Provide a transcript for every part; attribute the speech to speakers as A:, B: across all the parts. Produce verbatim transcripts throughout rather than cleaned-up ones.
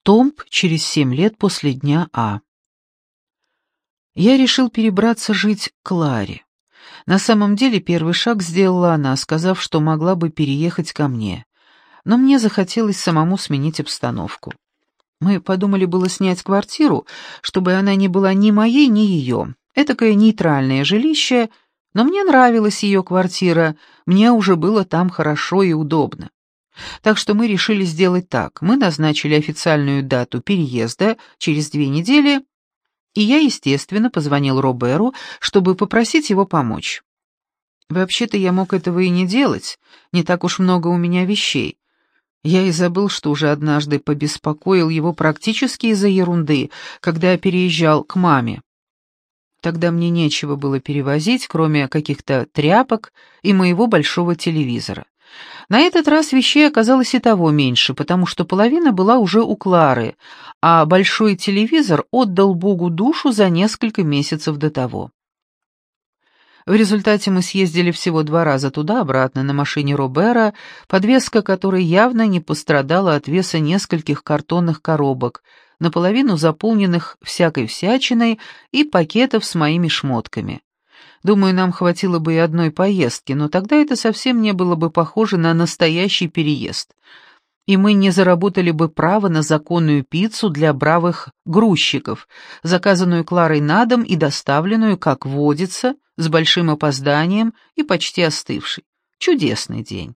A: Томб через семь лет после дня А. Я решил перебраться жить к Кларе. На самом деле первый шаг сделала она, сказав, что могла бы переехать ко мне. Но мне захотелось самому сменить обстановку. Мы подумали было снять квартиру, чтобы она не была ни моей, ни ее. Этакое нейтральное жилище, но мне нравилась ее квартира, мне уже было там хорошо и удобно. Так что мы решили сделать так. Мы назначили официальную дату переезда через две недели, и я, естественно, позвонил Роберу, чтобы попросить его помочь. Вообще-то я мог этого и не делать, не так уж много у меня вещей. Я и забыл, что уже однажды побеспокоил его практически из-за ерунды, когда я переезжал к маме. Тогда мне нечего было перевозить, кроме каких-то тряпок и моего большого телевизора. На этот раз вещей оказалось и того меньше, потому что половина была уже у Клары, а большой телевизор отдал Богу душу за несколько месяцев до того. В результате мы съездили всего два раза туда-обратно на машине Робера, подвеска которой явно не пострадала от веса нескольких картонных коробок, наполовину заполненных всякой всячиной и пакетов с моими шмотками. Думаю, нам хватило бы и одной поездки, но тогда это совсем не было бы похоже на настоящий переезд. И мы не заработали бы право на законную пиццу для бравых грузчиков, заказанную Кларой на дом и доставленную, как водится, с большим опозданием и почти остывшей. Чудесный день.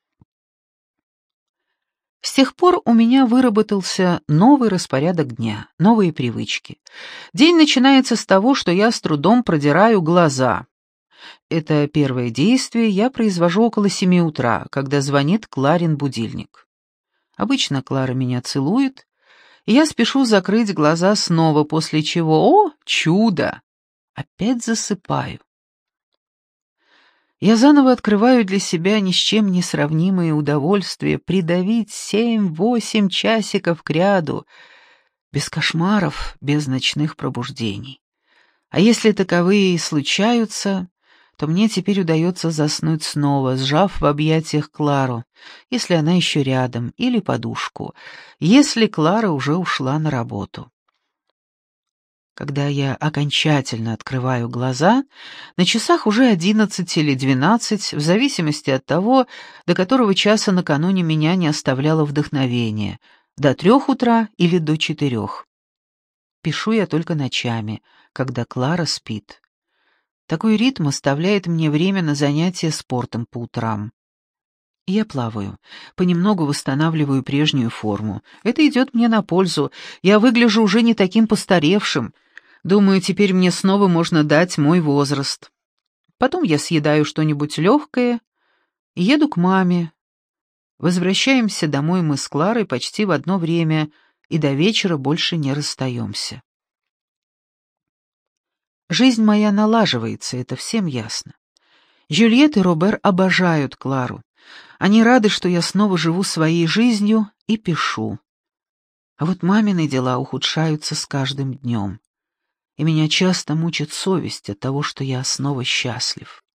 A: С тех пор у меня выработался новый распорядок дня, новые привычки. День начинается с того, что я с трудом продираю глаза. Это первое действие я произвожу около семи утра, когда звонит Кларин будильник. Обычно Клара меня целует, и я спешу закрыть глаза снова, после чего, о, чудо, опять засыпаю. Я заново открываю для себя ни с чем не сравнимое удовольствие придавить семь-восемь часиков кряду, без кошмаров, без ночных пробуждений. А если таковые и случаются, то мне теперь удается заснуть снова, сжав в объятиях Клару, если она еще рядом, или подушку, если Клара уже ушла на работу. Когда я окончательно открываю глаза, на часах уже одиннадцать или двенадцать, в зависимости от того, до которого часа накануне меня не оставляло вдохновение, до трех утра или до четырех. Пишу я только ночами, когда Клара спит. Такой ритм оставляет мне время на занятия спортом по утрам. Я плаваю, понемногу восстанавливаю прежнюю форму. Это идет мне на пользу, я выгляжу уже не таким постаревшим. Думаю, теперь мне снова можно дать мой возраст. Потом я съедаю что-нибудь легкое и еду к маме. Возвращаемся домой мы с Кларой почти в одно время и до вечера больше не расстаемся. Жизнь моя налаживается, это всем ясно. Жюльет и Робер обожают Клару. Они рады, что я снова живу своей жизнью и пишу. А вот мамины дела ухудшаются с каждым днем. И меня часто мучит совесть от того, что я снова счастлив.